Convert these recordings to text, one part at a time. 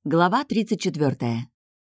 Глава 34.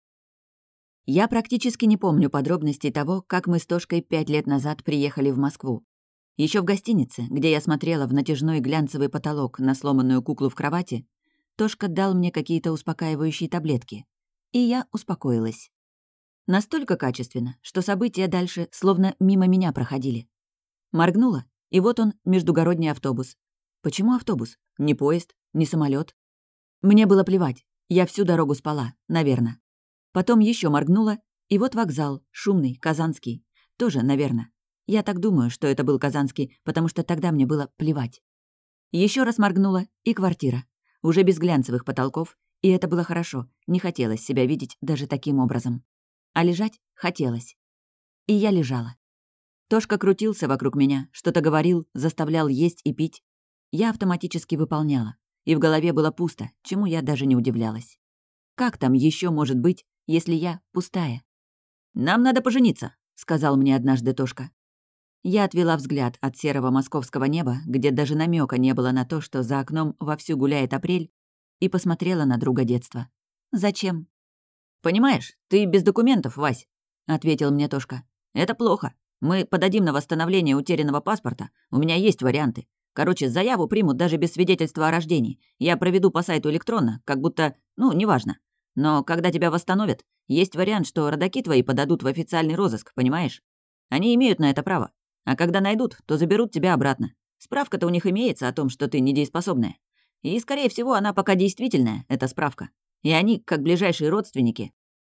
Я практически не помню подробностей того, как мы с Тошкой 5 лет назад приехали в Москву. Еще в гостинице, где я смотрела в натяжной глянцевый потолок на сломанную куклу в кровати, Тошка дал мне какие-то успокаивающие таблетки. И я успокоилась. Настолько качественно, что события дальше словно мимо меня проходили. Моргнула, и вот он, междугородний автобус. Почему автобус? Не поезд, не самолет. Мне было плевать. Я всю дорогу спала, наверное. Потом еще моргнула, и вот вокзал, шумный, казанский. Тоже, наверное. Я так думаю, что это был казанский, потому что тогда мне было плевать. Еще раз моргнула, и квартира. Уже без глянцевых потолков, и это было хорошо. Не хотелось себя видеть даже таким образом. А лежать хотелось. И я лежала. Тошка крутился вокруг меня, что-то говорил, заставлял есть и пить. Я автоматически выполняла. И в голове было пусто, чему я даже не удивлялась. Как там еще может быть, если я пустая? «Нам надо пожениться», — сказал мне однажды Тошка. Я отвела взгляд от серого московского неба, где даже намека не было на то, что за окном вовсю гуляет апрель, и посмотрела на друга детства. «Зачем?» «Понимаешь, ты без документов, Вась», — ответил мне Тошка. «Это плохо. Мы подадим на восстановление утерянного паспорта. У меня есть варианты. Короче, заяву примут даже без свидетельства о рождении. Я проведу по сайту электронно, как будто, неважно. Но когда тебя восстановят, есть вариант, что родаки твои подадут в официальный розыск, понимаешь? Они имеют на это право. А когда найдут, то заберут тебя обратно. Справка-то у них имеется о том, что ты недееспособная. И, скорее всего, она пока действительная, эта справка. И они, как ближайшие родственники.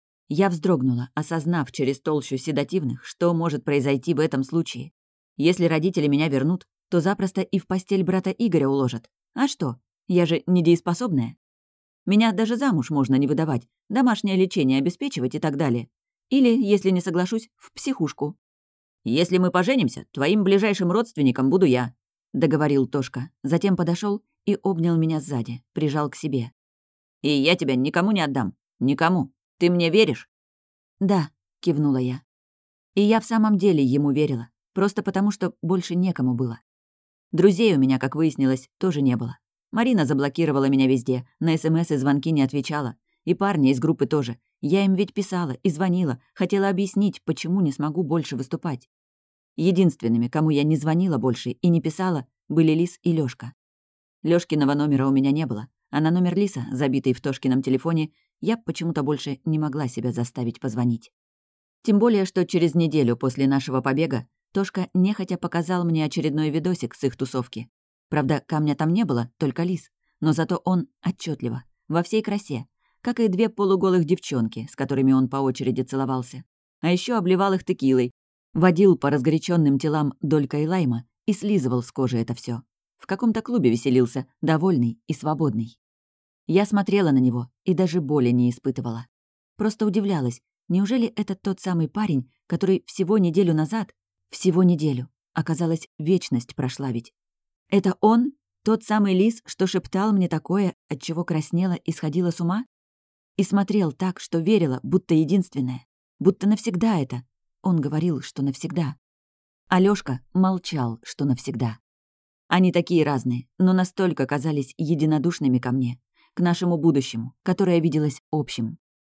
Я вздрогнула, осознав через толщу седативных, что может произойти в этом случае. Если родители меня вернут, то запросто и в постель брата Игоря уложат. А что? Я же недееспособная. Меня даже замуж можно не выдавать, домашнее лечение обеспечивать и так далее. Или, если не соглашусь, в психушку. «Если мы поженимся, твоим ближайшим родственником буду я», — договорил Тошка. Затем подошел и обнял меня сзади, прижал к себе. «И я тебя никому не отдам. Никому. Ты мне веришь?» «Да», — кивнула я. И я в самом деле ему верила, просто потому что больше некому было. Друзей у меня, как выяснилось, тоже не было. Марина заблокировала меня везде, на СМС и звонки не отвечала. И парни из группы тоже. Я им ведь писала и звонила, хотела объяснить, почему не смогу больше выступать. Единственными, кому я не звонила больше и не писала, были Лис и Лёшка. Лёшкиного номера у меня не было, а на номер Лиса, забитый в Тошкином телефоне, я почему-то больше не могла себя заставить позвонить. Тем более, что через неделю после нашего побега Тошка нехотя показал мне очередной видосик с их тусовки. Правда, камня там не было, только Лис. Но зато он отчетливо, во всей красе, как и 2 полуголых девчонки, с которыми он по очереди целовался. А еще обливал их текилой, водил по разгоряченным телам долькой лайма и слизывал с кожи это все. В каком-то клубе веселился, довольный и свободный. Я смотрела на него и даже боли не испытывала. Просто удивлялась, неужели это тот самый парень, который всего неделю назад, всего неделю, оказалось, вечность прошла ведь. Это он, тот самый Лис, что шептал мне такое, от чего краснела и сходила с ума? И смотрел так, что верила, будто единственное, будто навсегда это. Он говорил, что навсегда. А Лёшка молчал, что навсегда. Они такие разные, но настолько казались единодушными ко мне, к нашему будущему, которое виделось общим.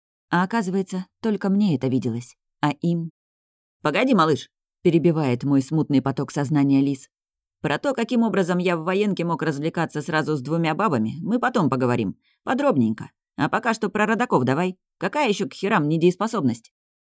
А оказывается, только мне это виделось, а им... «Погоди, малыш!» — перебивает мой смутный поток сознания Лис. «Про то, каким образом я в военке мог развлекаться сразу с 2 бабами, мы потом поговорим. Подробненько. А пока что про родаков давай. Какая еще к херам недееспособность?»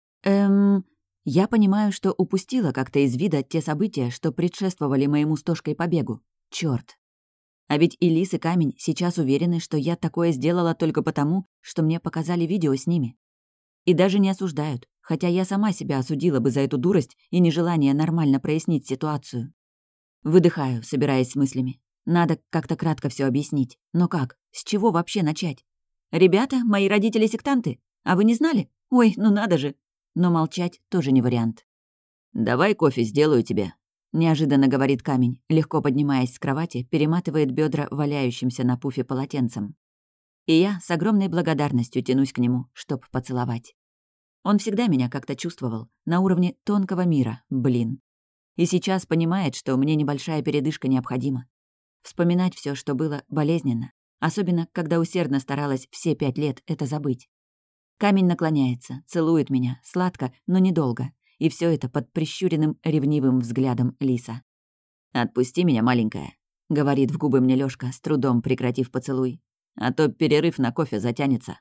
Я понимаю, что упустила как-то из вида те события, что предшествовали моему с Тошкой побегу. Чёрт. А ведь и Лис, и Камень сейчас уверены, что я такое сделала только потому, что мне показали видео с ними. И даже не осуждают, хотя я сама себя осудила бы за эту дурость и нежелание нормально прояснить ситуацию. Выдыхаю, собираясь с мыслями. Надо как-то кратко все объяснить. Но как? С чего вообще начать? «Ребята, мои родители сектанты. А вы не знали? Ой, ну надо же!» Но молчать тоже не вариант. «Давай кофе сделаю тебе», — неожиданно говорит Камень, легко поднимаясь с кровати, перематывает бедра валяющимся на пуфе полотенцем. И я с огромной благодарностью тянусь к нему, чтоб поцеловать. Он всегда меня как-то чувствовал, на уровне тонкого мира, блин. И сейчас понимает, что мне небольшая передышка необходима. Вспоминать все, что было, болезненно. Особенно, когда усердно старалась все 5 лет это забыть. Камень наклоняется, целует меня, сладко, но недолго. И все это под прищуренным ревнивым взглядом лиса. «Отпусти меня, маленькая», — говорит в губы мне Лёшка, с трудом прекратив поцелуй. «А то перерыв на кофе затянется».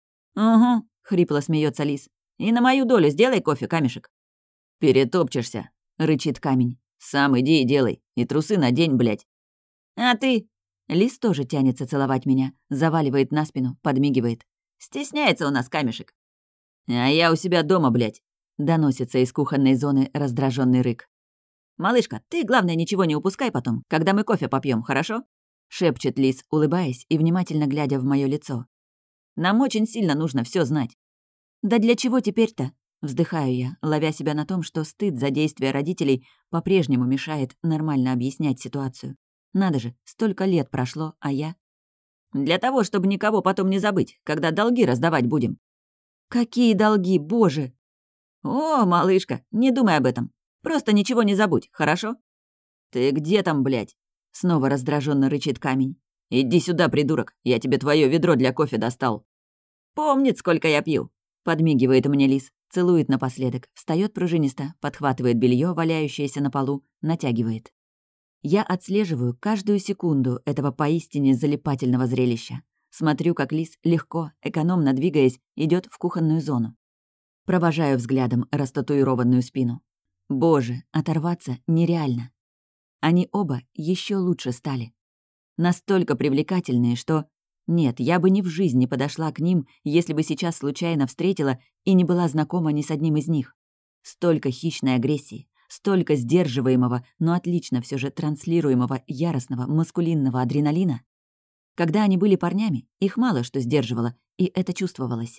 «Угу», — хрипло смеется лис. «И на мою долю сделай кофе, камешек». «Перетопчешься», — рычит камень. «Сам иди и делай, и трусы надень, блядь». «А ты?» Лис тоже тянется целовать меня, заваливает на спину, подмигивает. «Стесняется у нас камешек». «А я у себя дома, блядь», — доносится из кухонной зоны раздраженный рык. «Малышка, ты, главное, ничего не упускай потом, когда мы кофе попьем, хорошо?» — шепчет лис, улыбаясь и внимательно глядя в мое лицо. «Нам очень сильно нужно все знать». «Да для чего теперь-то?» — вздыхаю я, ловя себя на том, что стыд за действия родителей по-прежнему мешает нормально объяснять ситуацию. Надо же, столько лет прошло, а я... «Для того, чтобы никого потом не забыть, когда долги раздавать будем». «Какие долги, боже!» «О, малышка, не думай об этом. Просто ничего не забудь, хорошо?» «Ты где там, блядь?» — снова раздраженно рычит камень. «Иди сюда, придурок, я тебе твое ведро для кофе достал». «Помнит, сколько я пью», — подмигивает мне лис, целует напоследок, встает пружинисто, подхватывает белье, валяющееся на полу, натягивает. Я отслеживаю каждую секунду этого поистине залипательного зрелища. Смотрю, как лис, легко, экономно двигаясь, идет в кухонную зону. Провожаю взглядом растатуированную спину. Боже, оторваться нереально. Они оба еще лучше стали. Настолько привлекательные, что... Нет, я бы ни в жизни подошла к ним, если бы сейчас случайно встретила и не была знакома ни с одним из них. Столько хищной агрессии, столько сдерживаемого, но отлично все же транслируемого яростного маскулинного адреналина. Когда они были парнями, их мало что сдерживало, и это чувствовалось.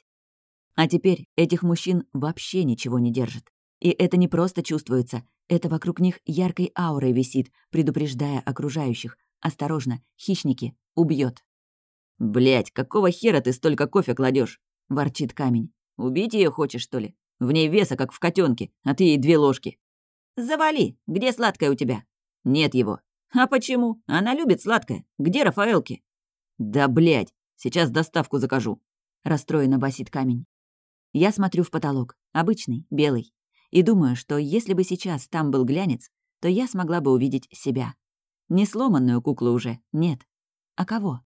А теперь этих мужчин вообще ничего не держит. И это не просто чувствуется, это вокруг них яркой аурой висит, предупреждая окружающих. Осторожно, хищники, убьет. «Блядь, какого хера ты столько кофе кладешь? Ворчит камень. «Убить ее хочешь, что ли? В ней веса, как в котенке, а ты ей 2 ложки». «Завали! Где сладкое у тебя?» «Нет его». «А почему? Она любит сладкое. Где Рафаэлки?» «Да, блядь, сейчас доставку закажу», — расстроенно басит камень. Я смотрю в потолок, обычный, белый, и думаю, что если бы сейчас там был глянец, то я смогла бы увидеть себя. Не сломанную куклу уже, нет. А кого?